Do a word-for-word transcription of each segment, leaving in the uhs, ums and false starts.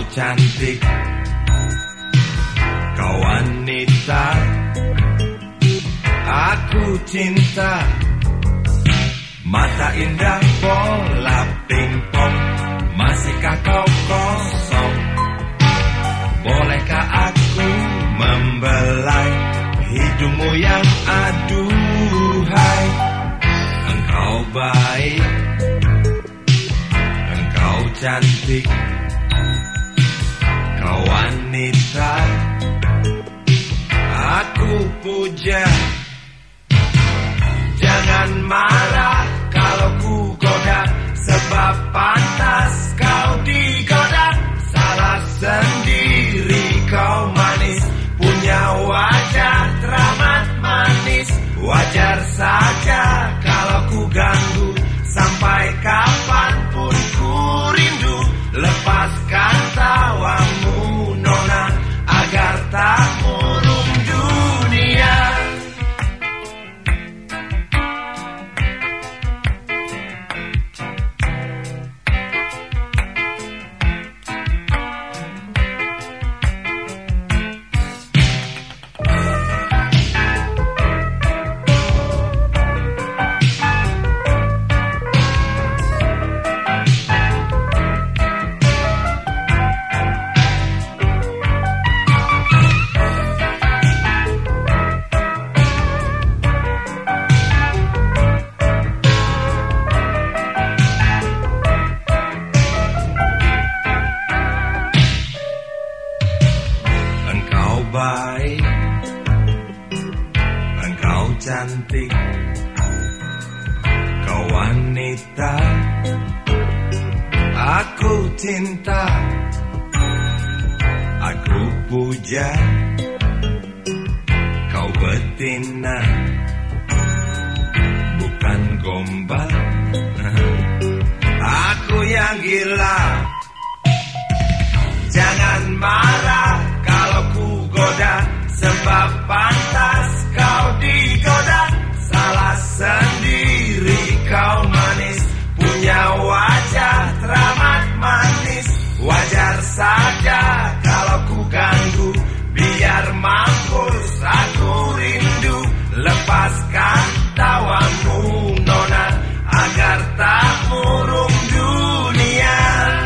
cantik, kau wanita, aku cinta. Mata indah bola pingpong, masihkah kau kosong? Bolehkah aku membelai hidungmu yang aduhai? Engkau baik, engkau cantik, kau wanita, aku puja. Jangan marah kalau ku goda, sebab pantas kau digoda. Salah sendiri kau manis, punya wajah teramat manis. Wajar saja kalau ku ganggu, sampai kapanpun ku rindu. Lepaskan tawamu nona, agar tak murung dunia. Baik, engkau cantik, kau wanita, aku cinta, aku puja. Kau betina, bukan gombal, aku yang gila. Jangan marah kalau ku goda, sebab pantas kau digoda. Salah sendiri kau manis, punya wajah teramat manis. Wajar saja kalau ku ganggu, biar mampus aku rindu. Lepaskan tawamu nona, agar tak murung dunia.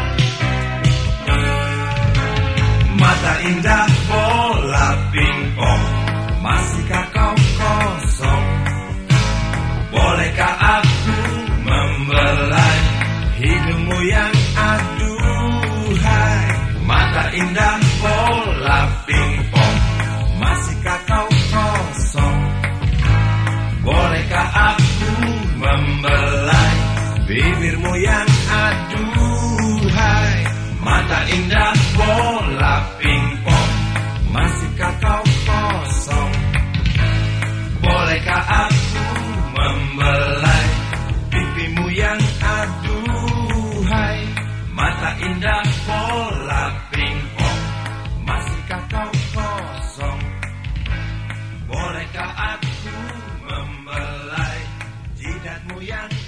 Mata indah bola pingpong, masihkah kau kosong? Bolehkah aku membelai hidungmu yang aduhai? Mata indah bola pingpong, masihkah kau kosong? Bolehkah aku membelai bibirmu yang aduhai? Mata indah bola pingpong, masihkah kau kosong? Bolehkah aku membelai pipimu yang aduhai? Mata indah bola pingpong, masihkah kau kosong? Bolehkah aku membelai jidatmu yang